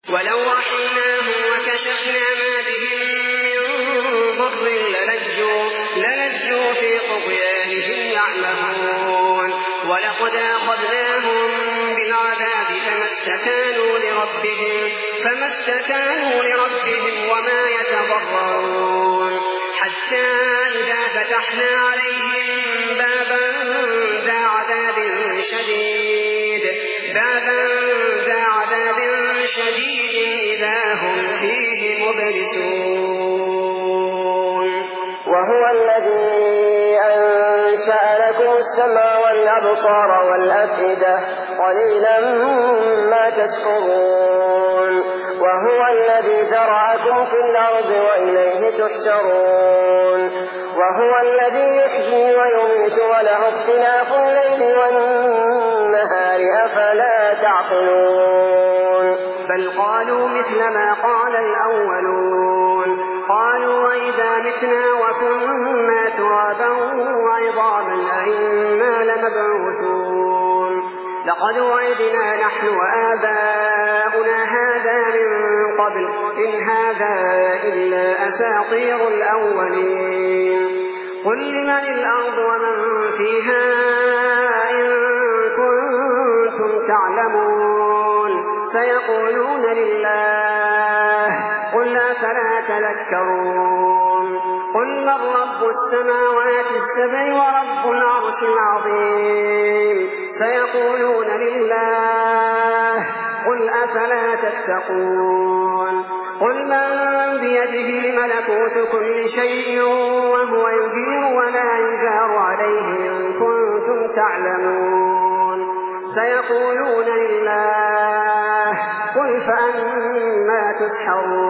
ولو رحمناهم وكشفنا ما بهم من ضر للجوا في طغيانهم يعمهون ولقد أخذناهم بالعذاب فما استكانوا لربهم وما يتضرعون حتى إذا فتحنا عليهم بابا ذا عذاب شديد إذا هم فيه مبلسون. وهو الذي أنشأ لكم السمع والأبصار والأفئدة قليلا ما تشكرون. وهو الذي ذرأكم في الأرض وإليه تحشرون. وهو الذي يحيي ويميت وله اختلاف الليل والنهار أفلا تعقلون. بل قالوا مثل ما قال الأولون قالوا وإذا متنا وكنا ترابا وعظاما أئنا لمبعوثون لقد وعدنا نحن وآباؤنا هذا من قبل إن هذا إلا أساطير الأولين. قل لمن الأرض ومن فيها إن كنتم تعلمون سيقولون لله قل أفلا تذكرون. قل من رب السماوات السبع ورب العرش العظيم سيقولون لله قل أفلا تتقون. قل من بيده ملكوت كل شيء وهو يجير ولا يجار عليه إن كنتم تعلمون سيقولون لله قل فأنا تسحرون.